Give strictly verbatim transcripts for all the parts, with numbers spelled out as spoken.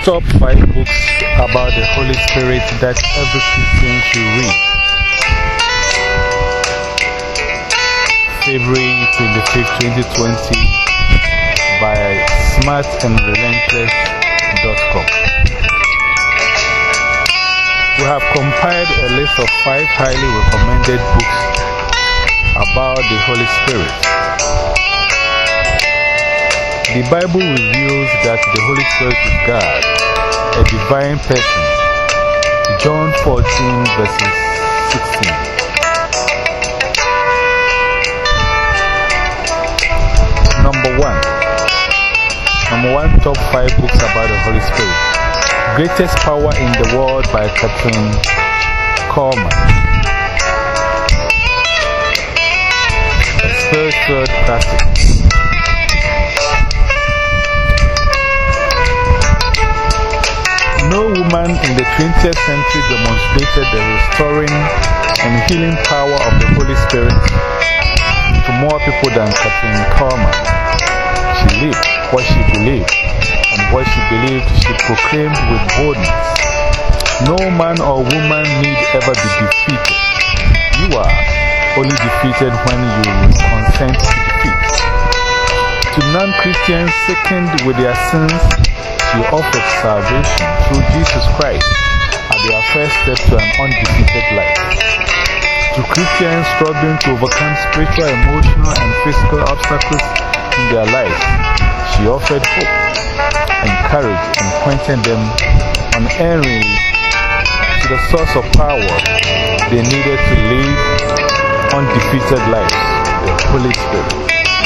Top five books about the Holy Spirit that every Christian should read. February twenty-fifth, twenty twenty by smart and relentless dot com. We have compiled a list of five highly recommended books about the Holy Spirit. The Bible reveals that the Holy Spirit is God, a divine person. John fourteen, verses sixteen. Number one. Number one top five books about the Holy Spirit. Greatest Power in the World by Catherine Coleman. A spiritual classic. No woman in the twentieth century demonstrated the restoring and healing power of the Holy Spirit to more people than Catherine Coleman. She lived what she believed, and what she believed she proclaimed with boldness. No man or woman need ever be defeated. You are only defeated when you consent to defeat. To non-Christians sickened with their sins, she offered salvation through Jesus Christ as their first step to an undefeated life. To Christians struggling to overcome spiritual, emotional, and physical obstacles in their lives, she offered hope and courage and pointed them unerringly to the source of power they needed to live undefeated lives, the Holy Spirit.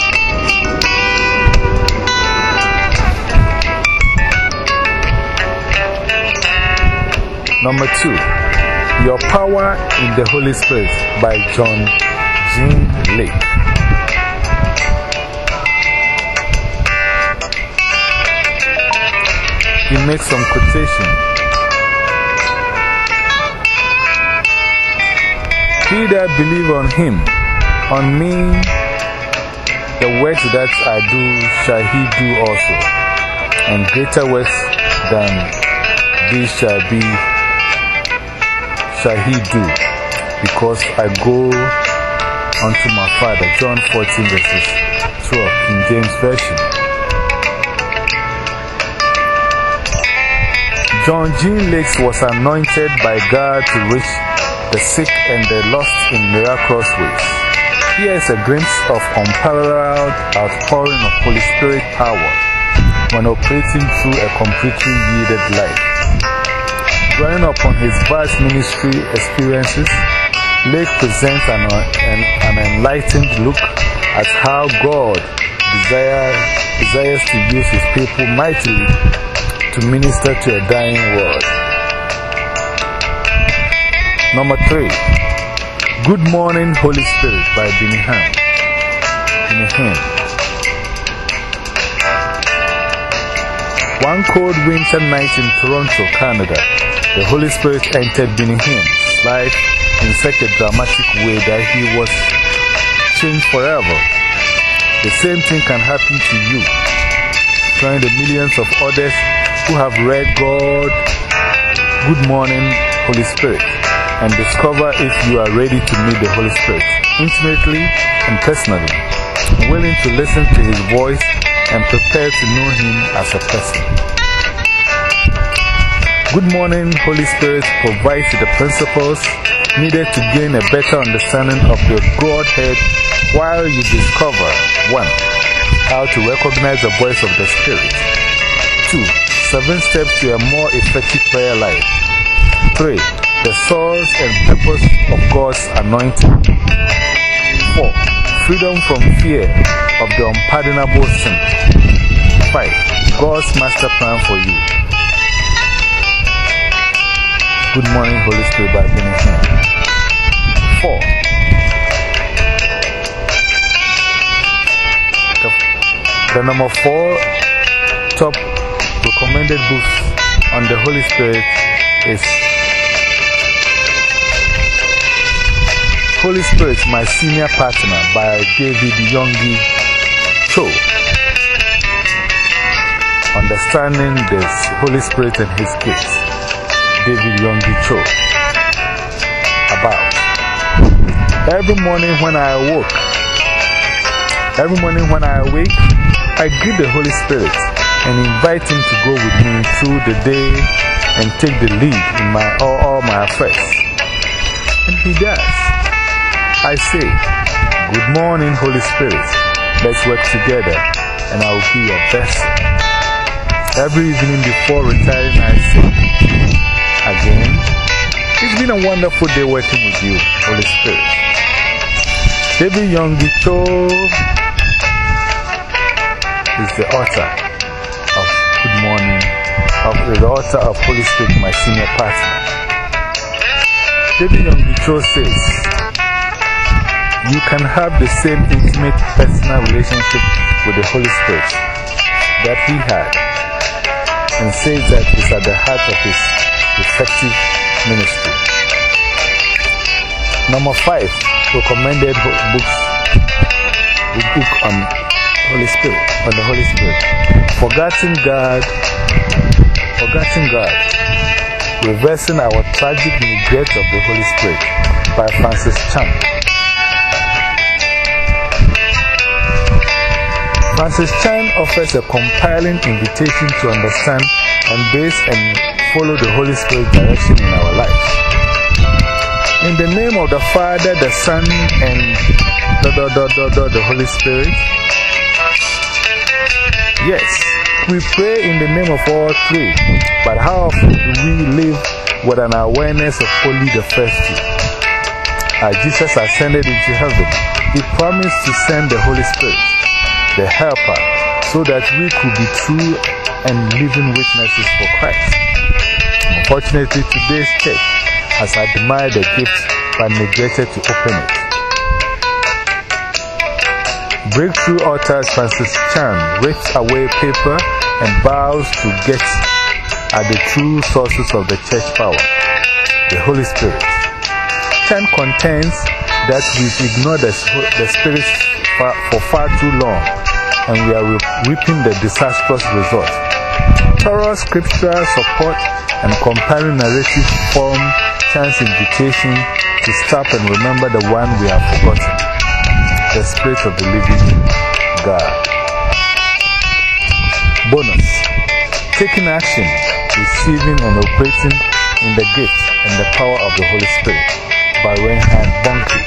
Number two, Your Power in the Holy Spirit by John Jean Lake. He makes some quotation. He that believe on him, on me, the works that I do shall he do also, and greater works than these shall be shall he do, because I go unto my Father. John fourteen, verses twelve, King James Version. John Jean Lake was anointed by God to reach the sick and the lost in miraculous ways. Here is a glimpse of unparalleled outpouring of Holy Spirit power when operating through a completely yielded life. Drawing upon his vast ministry experiences, Lake presents an, an, an enlightened look at how God desire, desires to use his people mightily to minister to a dying world. Number three, Good Morning, Holy Spirit by Benny Hinn. Benny Hinn. One cold winter night in Toronto, Canada, the Holy Spirit entered Benny Hinn's life in such a dramatic way that he was changed forever. The same thing can happen to you. Join the millions of others who have read God, Good Morning, Holy Spirit, and discover if you are ready to meet the Holy Spirit intimately and personally, willing to listen to his voice and prepared to know him as a person. Good Morning, Holy Spirit provides the principles needed to gain a better understanding of the Godhead while you discover one. How to recognize the voice of the Spirit. two. Seven steps to a more effective prayer life. three. The source and purpose of God's anointing. four. Freedom from fear of the unpardonable sin. five. God's master plan for you. Good Morning, Holy Spirit by Benny Hinn. four. The, the number four top recommended books on the Holy Spirit is Holy Spirit, My Senior Partner by David Yonggi Cho. On Understanding the Holy Spirit and His Gifts, David Yonggi Cho. About every morning when I awoke, every morning when I awake, I greet the Holy Spirit and invite Him to go with me through the day and take the lead in my, all, all my affairs. And He does. I say, good morning, Holy Spirit. Let's work together and I will be your vessel. Every evening before retiring, I say, again, it's been a wonderful day working with you, Holy Spirit. David Yonggi Cho is the author of Good Morning, of the author of Holy Spirit, my senior partner. David Yonggi Cho says, you can have the same intimate personal relationship with the Holy Spirit that he had, and says that it's at the heart of his effective ministry. Number five, recommended books, the book on Holy Spirit, on the Holy Spirit. Forgotten God, Forgotten God, Reversing Our Tragic Neglect of the Holy Spirit by Francis Chan. Francis Chan offers a compelling invitation to understand, embrace, and follow the Holy Spirit's direction in our lives. In the name of the Father, the Son, and the, the, the, the, the Holy Spirit. Yes, we pray in the name of all three, but how often do we live with an awareness of only the first two? As Jesus ascended into heaven, He promised to send the Holy Spirit, the Helper, so that we could be true and living witnesses for Christ. Unfortunately, today's church has admired the gift but neglected to open it. Breakthrough author Francis Chan rips away paper and vows to get at the true sources of the church power, the Holy Spirit. Chan contends that we've ignored the, the Spirit for, for far too long, and we are reaping the disastrous result. Thorough scriptural support and compelling narrative form Chan's invitation to stop and remember the one we have forgotten, the Spirit of the living God. Bonus: taking action, receiving and operating in the gift and the power of the Holy Spirit by Reinhard Bonnke.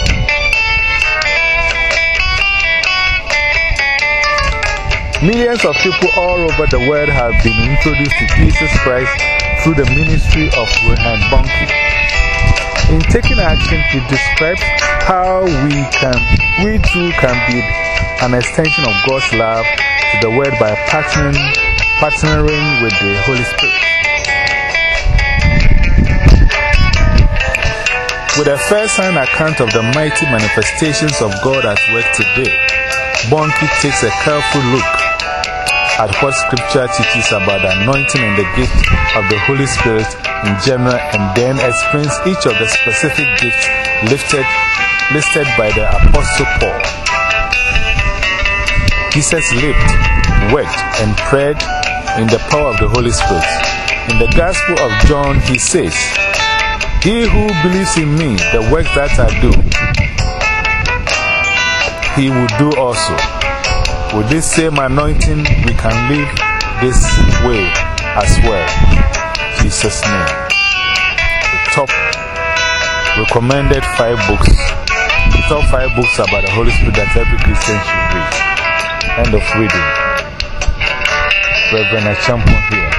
Millions of people all over the world have been introduced to Jesus Christ through the ministry of Reinhard Bonnke. In taking action, he describes how we can, we too can be an extension of God's love to the world by partnering, partnering with the Holy Spirit. With a first-hand account of the mighty manifestations of God at work today, Bonnke takes a careful look at what Scripture teaches about the anointing and the gift of the Holy Spirit in general, and then explains each of the specific gifts listed, listed by the Apostle Paul. Jesus lived, worked, and prayed in the power of the Holy Spirit. In the Gospel of John, he says, "He who believes in me, the works that I do, he will do also." With this same anointing, we can live this way as well. In Jesus' name. The top recommended five books. The top five books about the Holy Spirit that every Christian should read. End of reading. Reverend Achampon here.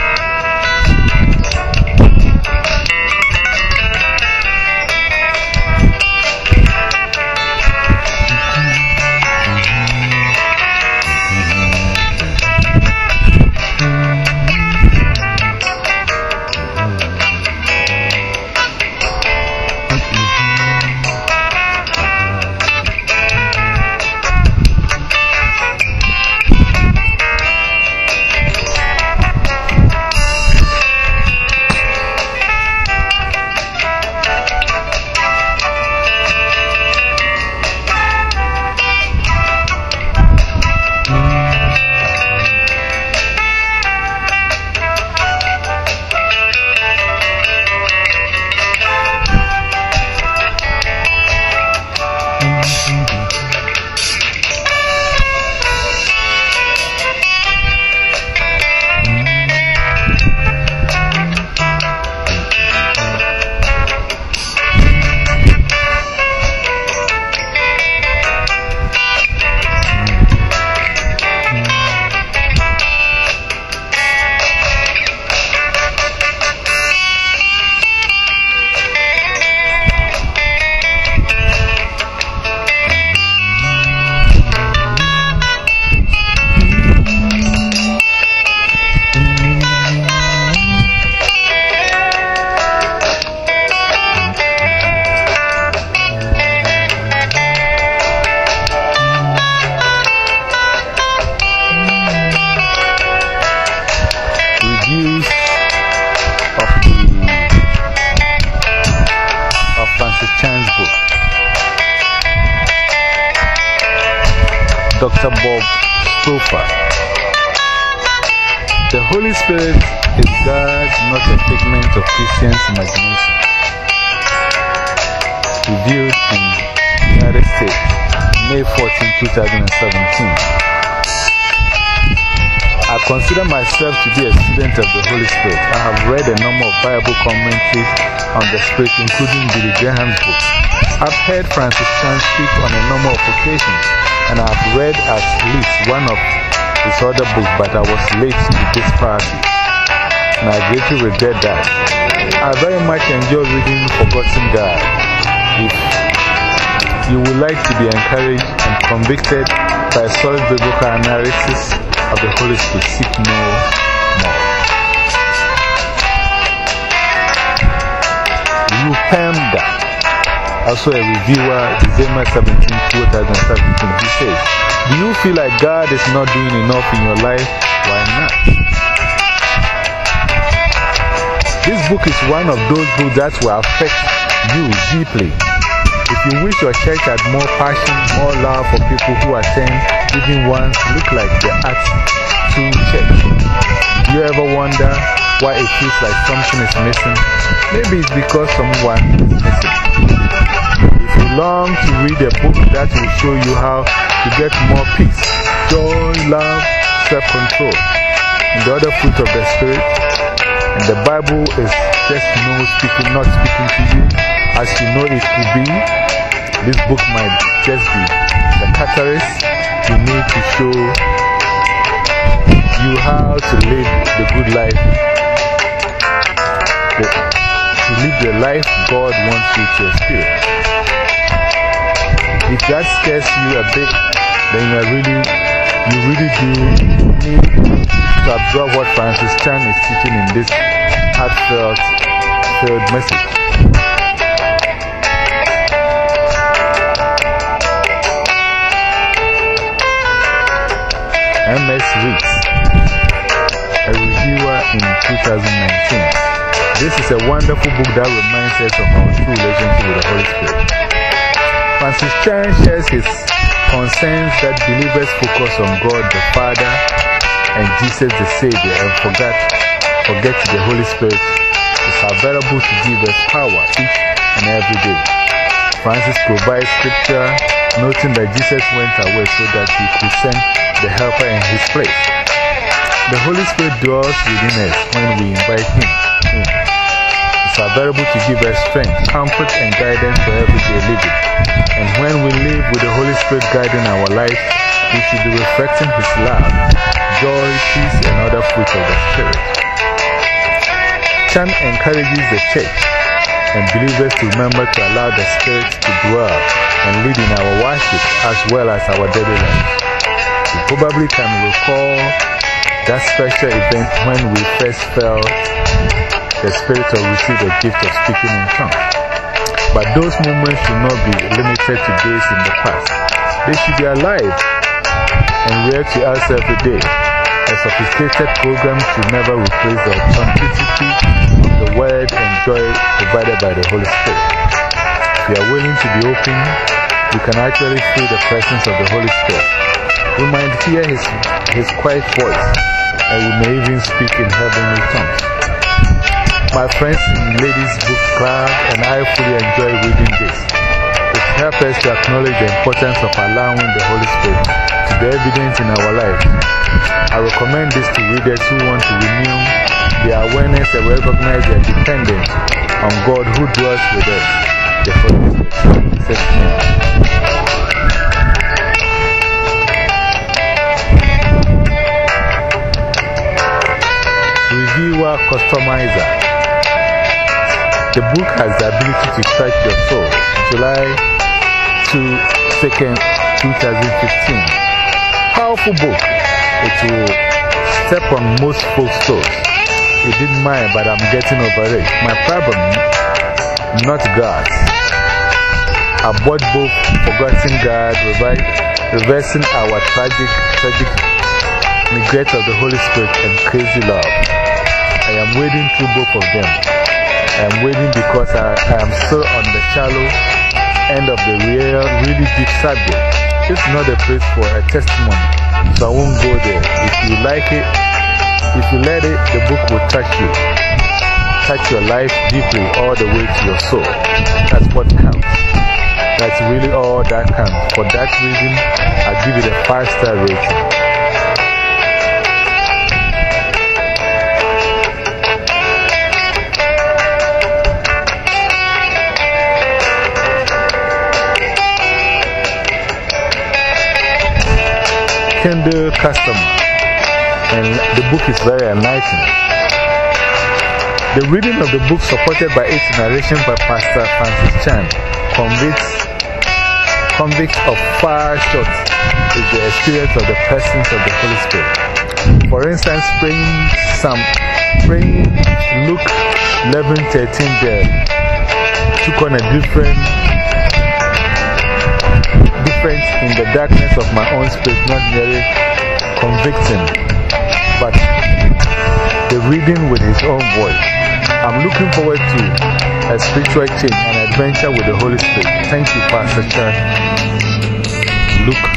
Doctor Bob Stouffer. The Holy Spirit is God, not a figment of Christians' imagination. Reviewed in the United States, May fourteenth, two thousand seventeen. I consider myself to be a student of the Holy Spirit. I have read a number of Bible commentaries on the Spirit, including Billy Graham's book. I've heard Francis Chan speak on a number of occasions, and I have read at least one of his other books, but I was late to this party, and I greatly regret that. I very much enjoy reading Forgotten God. If you would like to be encouraged and convicted by a solid biblical analysis of the Holy Spirit, seek no more. Rupemda, also a reviewer, December seventeenth, two thousand seventeen, he says, do you feel like God is not doing enough in your life? Why not? This book is one of those books that will affect you deeply. If you wish your church had more passion, more love for people who attend, even ones look like the Acts two church. Do you ever wonder why it feels like something is missing? Maybe it's because someone is missing. If you long to read a book that will show you how to get more peace, joy, love, self-control, and the other fruit of the Spirit, and the Bible is just no speaking, not speaking to you as you know it could be, this book might just be the catalyst you need to show you how to live the good life, the, to live the life God wants you to experience. If that scares you a bit, then you really, you really do need to absorb what Francis Chan is teaching in this heartfelt filled message. M S Reeds, a reviewer in two thousand nineteen. This is a wonderful book that reminds us of our true relationship with the Holy Spirit. Francis Chan shares his concerns that believers focus on God the Father and Jesus the Savior and forget, forget the Holy Spirit is available to give us power each and every day. Francis provides scripture noting that Jesus went away so that he could send the helper in his place. The Holy Spirit dwells within us when we invite him in. It's available to give us strength, comfort, and guidance for everyday living. And when we live with the Holy Spirit guiding our life, we should be reflecting his love, joy, peace, and other fruits of the Spirit. Chan encourages the church and believers to remember to allow the Spirit to dwell and lead in our worship as well as our daily life. You probably can recall that special event when we first felt the Spirit or received the gift of speaking in tongues. But those moments should not be limited to days in the past. They should be alive and real to us every day. A sophisticated program should never replace the authenticity of the word and joy provided by the Holy Spirit. If we are willing to be open, we can actually feel the presence of the Holy Spirit. We might hear his, his quiet voice, and we may even speak in heavenly tongues. My friends in Ladies Book Club and I fully enjoy reading this. It helps us to acknowledge the importance of allowing the Holy Spirit to be evident in our lives. I recommend this to readers who want to renew their awareness and recognize their dependence on God who dwells with us, the Holy Spirit. Such name. Reviewer Customizer. The book has the ability to touch your soul. July second, two thousand fifteen. Powerful book. It will step on most folks' toes. It didn't mind, but I'm getting over it. My problem, not God's. I bought both Forgotten God, Reversing Our Tragic, tragic Neglect of the Holy Spirit, and Crazy Love. I am wading through both of them. I am waiting because I, I am still on the shallow end of the real, really deep subject. this is not a place for a testimony, so I won't go there. If you like it, if you let it, the book will touch you, touch your life deeply all the way to your soul. That's what counts. That's really all that counts. For that reason, I give it a five star rating. Kindle customer, and the book is very enlightening. The reading of the book, supported by its narration by Pastor Francis Chan, convicts, convicts of far short is the experience of the presence of the Holy Spirit. For instance, praying some, praying Luke eleven thirteen there took on a different difference in the darkness of my own spirit, not merely convicting, but the reading with his own voice. I'm looking forward to a spiritual change and adventure with the Holy Spirit. Thank you, Pastor Chan. Luke.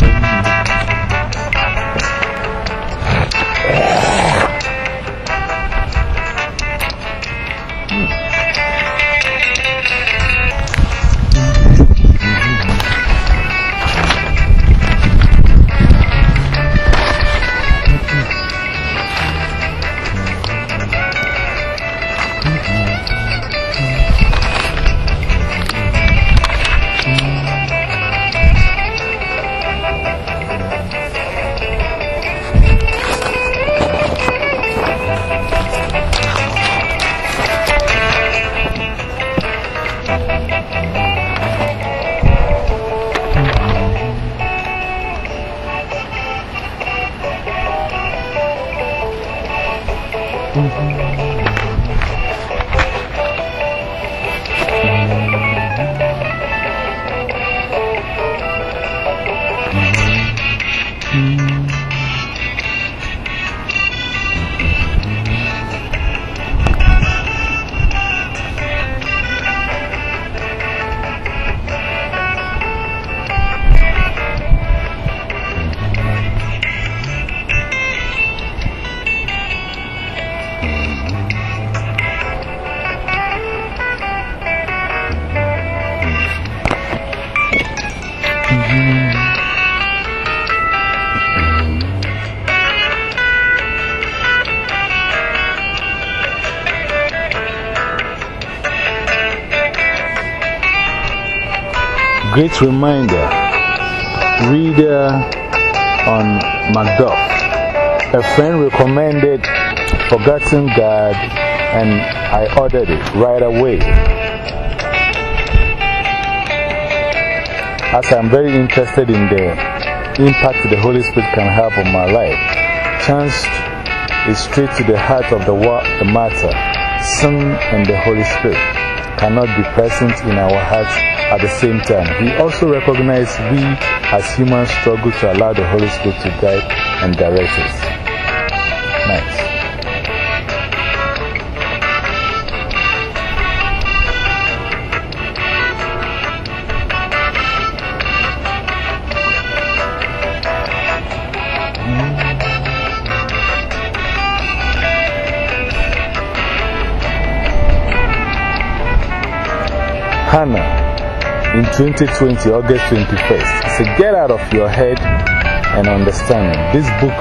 Great reminder, reader on Macduff. A friend recommended Forgotten God, and I ordered it right away. As I'm very interested in the impact the Holy Spirit can have on my life. Chance is straight to the heart of the, the matter. Sin and the Holy Spirit cannot be present in our hearts at the same time. He also recognized we as humans struggle to allow the Holy Spirit to guide and direct us. Nice. Hannah, in twenty twenty, August twenty-first, said, get out of your head and understanding. This book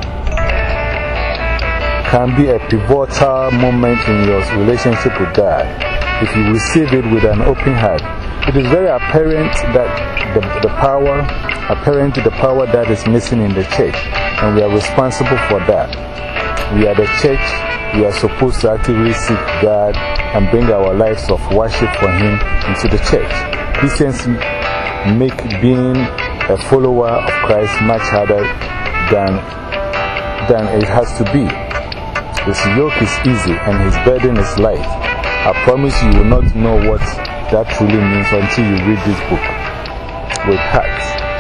can be a pivotal moment in your relationship with God if you receive it with an open heart. It is very apparent that the, the power, apparent the power that is missing in the church, and we are responsible for that. We are the church. We are supposed to actively seek God and bring our lives of worship for Him into the church. Christians make being a follower of Christ much harder than, than it has to be. His yoke is easy and His burden is light. I promise you will not know what that truly means until you read this book with heart.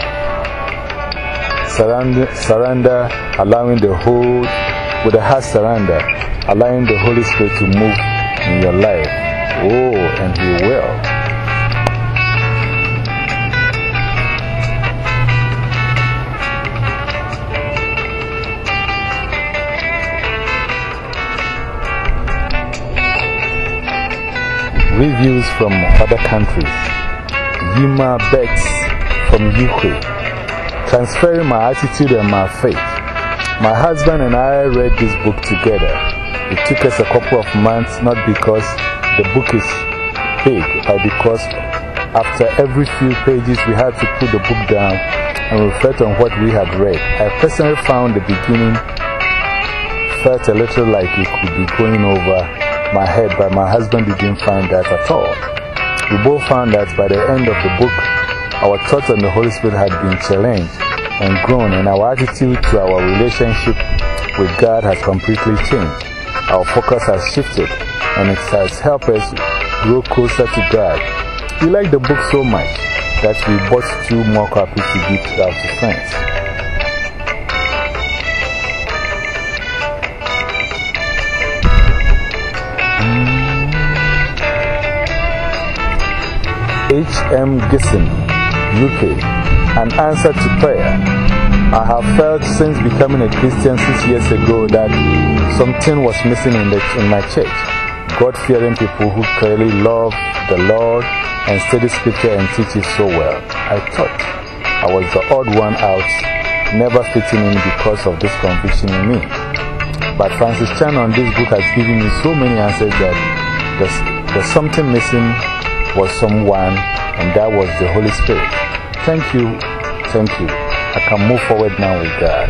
Surrender, surrender, allowing the whole, with a heart surrender, allowing the Holy Spirit to move in your life. Oh, and He will. reviews from other countries. Yima Betts from U K. Transferring my attitude and my faith. My husband and I read this book together. It took us a couple of months, not because the book is big, but because after every few pages we had to put the book down and reflect on what we had read. I personally found the beginning felt a little like it could be going over my head, but my husband didn't find that at all. We both found that by the end of the book, our thoughts on the Holy Spirit had been challenged and grown, and our attitude to our relationship with God has completely changed. Our focus has shifted, and it has helped us grow closer to God. We like the book so much that we bought two more copies to give out to friends. H M Gisson, U K. An answer to prayer. I have felt since becoming a Christian six years ago that something was missing in, the, in my church. God-fearing people who clearly love the Lord and study scripture and teach it so well. I thought I was the odd one out, never fitting in because of this conviction in me. But Francis Chan on this book has given me so many answers that there's, there's something missing was someone, and that was the Holy Spirit. Thank you, thank you. I can move forward now with God.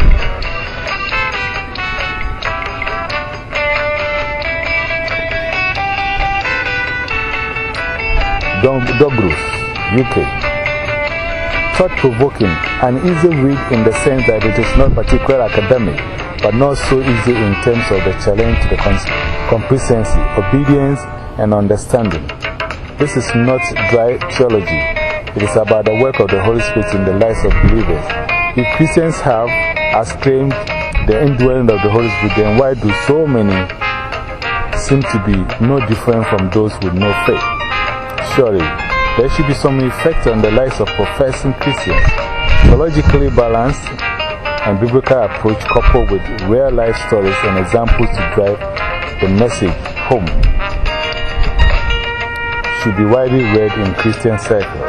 Dobrus, U K. Thought-provoking, an easy read in the sense that it is not particularly academic, but not so easy in terms of the challenge to the complacency, obedience, and understanding. This is not dry theology. It is about the work of the Holy Spirit in the lives of believers. If Christians have, as claimed, the indwelling of the Holy Spirit, then why do so many seem to be no different from those with no faith? Surely, there should be some effect on the lives of professing Christians. Theologically balanced and biblical approach coupled with real-life stories and examples to drive the message home should be widely read in Christian circles.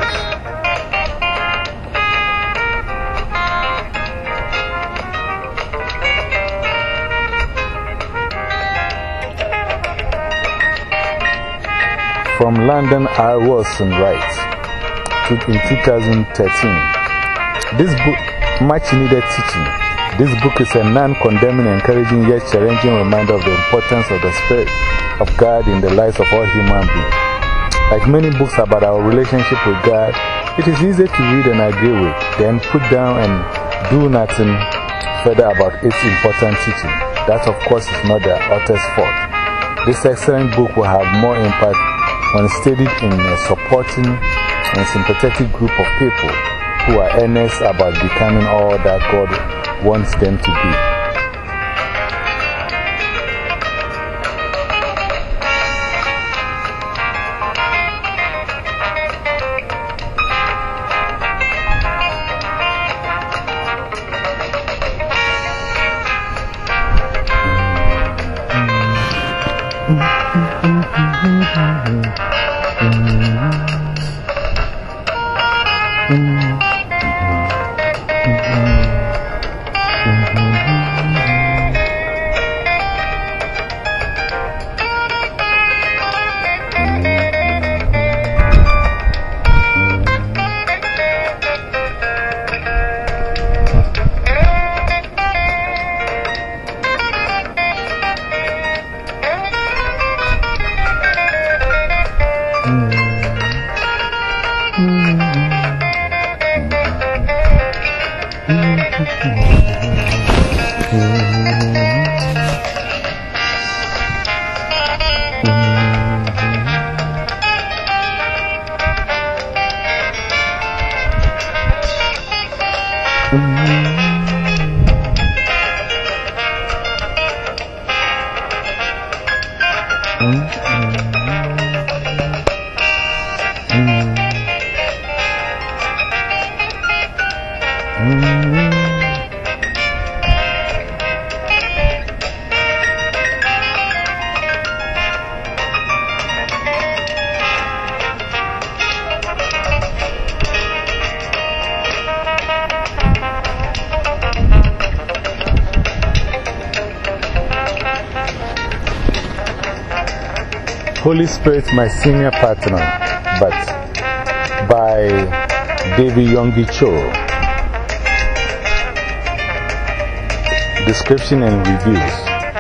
From London, R. Wilson writes, in two thousand thirteen, this book, much needed teaching. This book is a non-condemning, encouraging, yet challenging reminder of the importance of the Spirit of God in the lives of all human beings. Like many books about our relationship with God, it is easy to read and agree with, then put down and do nothing further about its important teaching. That, of course, is not the author's fault. This excellent book will have more impact when studied in a supporting and sympathetic group of people who are earnest about becoming all that God wants them to be. Holy Spirit, My Senior Partner, but by David Yonggi Cho. Description and reviews.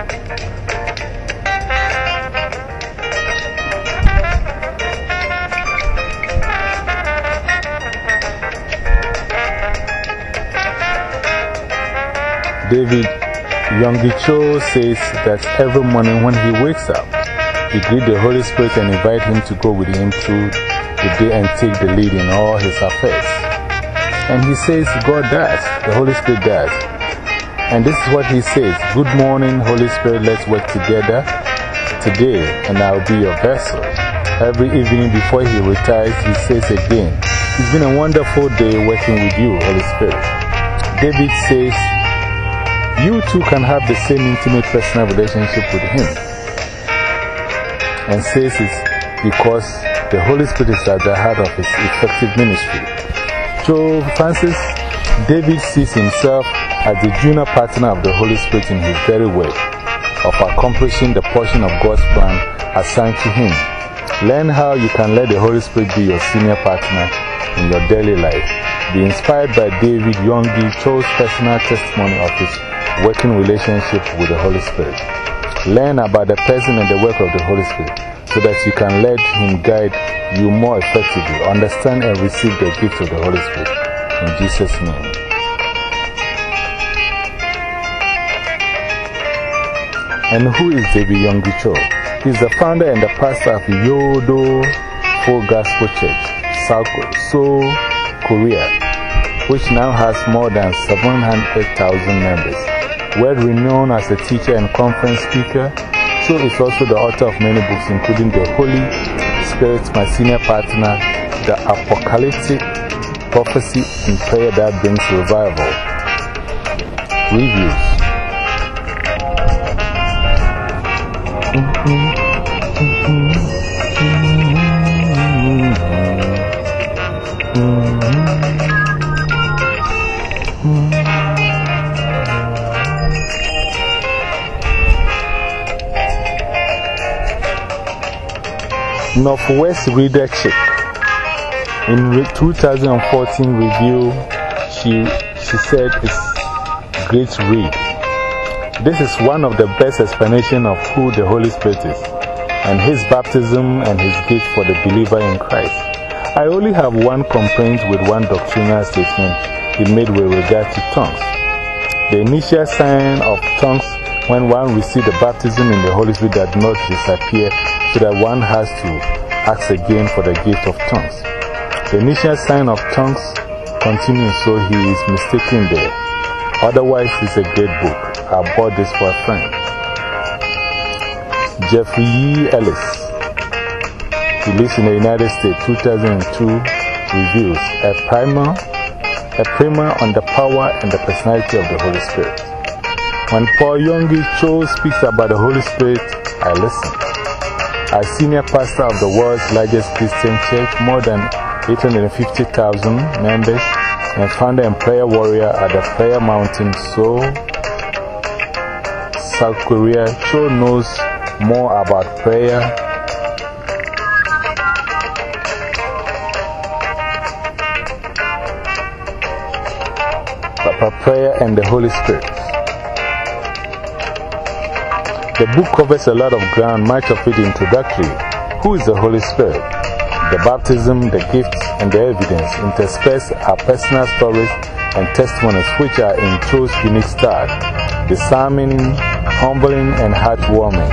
David Yonggi Cho says that every morning when he wakes up, he greets the Holy Spirit and invites him to go with him through the day and take the lead in all his affairs. And he says God does, the Holy Spirit does. And this is what he says: good morning, Holy Spirit, let's work together today, and I'll be your vessel. Every evening before he retires, he says again, it's been a wonderful day working with you, Holy Spirit. David says, you too can have the same intimate personal relationship with him. And says it's because the Holy Spirit is at the heart of his effective ministry. So, Francis, David sees himself as the junior partner of the Holy Spirit in his very work of accomplishing the portion of God's plan assigned to him. Learn how you can let the Holy Spirit be your senior partner in your daily life. Be inspired by David Yonggi Cho's personal testimony of his working relationship with the Holy Spirit. Learn about the person and the work of the Holy Spirit so that you can let him guide you more effectively. Understand and receive the gift of the Holy Spirit. In Jesus' name. And who is David Yonggi Cho? He is the founder and the pastor of Yodo Full Gospel Church, South Seoul, Korea, which now has more than seven hundred thousand members. Well renowned as a teacher and conference speaker, Cho is also the author of many books, including The Holy Spirit, My Senior Partner, The Apocalyptic Prophecy and Prayer That Brings Revival. Reviews. Northwest Reader Chick. In two thousand fourteen review, she, she said it's a great read. This is one of the best explanations of who the Holy Spirit is and his baptism and his gift for the believer in Christ. I only have one complaint with one doctrinal statement he made with regard to tongues. The initial sign of tongues when one receives the baptism in the Holy Spirit does not disappear, so that one has to ask again for the gift of tongues. The initial sign of tongues continues, so he is mistaken there. Otherwise, it's a great book. I bought this for a friend. Jeffrey E. Ellis. He lives in the United States. two thousand two reviews. A primer, a primer on the power and the personality of the Holy Spirit. When Paul Yonggi Cho speaks about the Holy Spirit, I listen. As senior pastor of the world's largest Christian church, more than eight hundred fifty thousand members, and founder and prayer warrior at the Prayer Mountain, Seoul, South Korea, Cho knows more about prayer about prayer and the Holy Spirit. The book covers a lot of ground, much of it introductory. Who is the Holy Spirit? The baptism, the gifts, and the evidence interspersed are personal stories and testimonies which are in Cho's unique style, disarming, humbling, and heartwarming.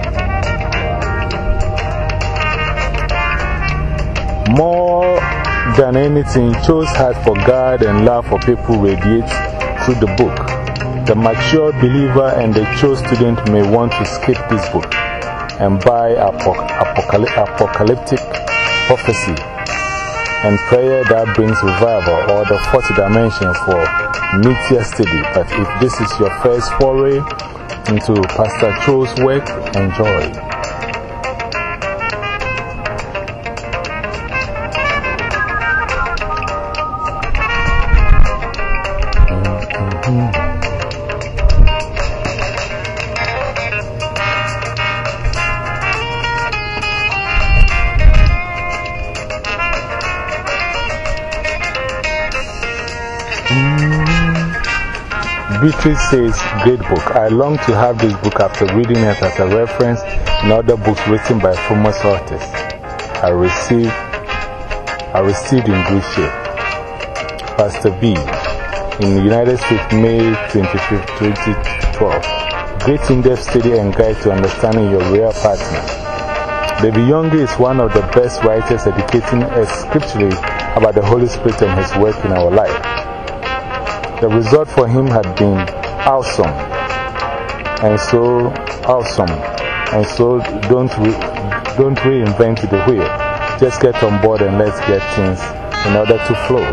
More than anything, Cho's heart for God and love for people radiates through the book. The mature believer and the Cho student may want to skip this book and buy apocalyptic prophecy and prayer that brings revival, or the fourth dimension for meatier study. But if this is your first foray into Pastor Cho's work, enjoy. Beatrice says, great book. I long to have this book after reading it as a reference in other books written by famous authors. I received, I received in good shape. Pastor B, in the United States, May twenty-fifth, twenty twelve. Great in-depth study and guide to understanding your real partner. Baby Yonge is one of the best writers educating us scripturally about the Holy Spirit and His work in our life. The result for him had been awesome, and so awesome, and so don't, re don't reinvent the wheel. Just get on board and let's get things in order to flow.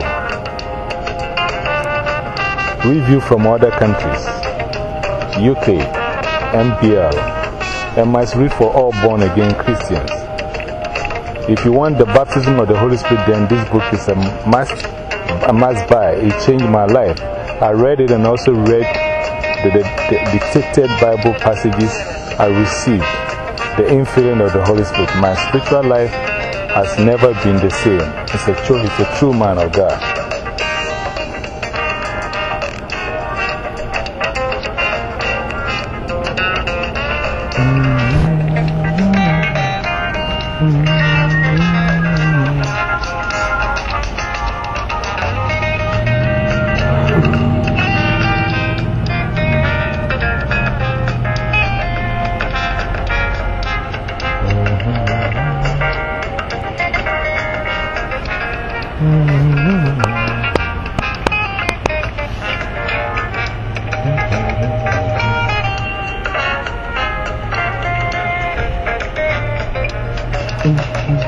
Review from other countries. U K, M B L, and must read for all born-again Christians. If you want the baptism of the Holy Spirit, then this book is a must, a must buy. It changed my life. I read it and also read the, the, the dictated Bible passages I received, the infilling of the Holy Spirit. My spiritual life has never been the same. It's a true, it's a true man of God. Mm-hmm.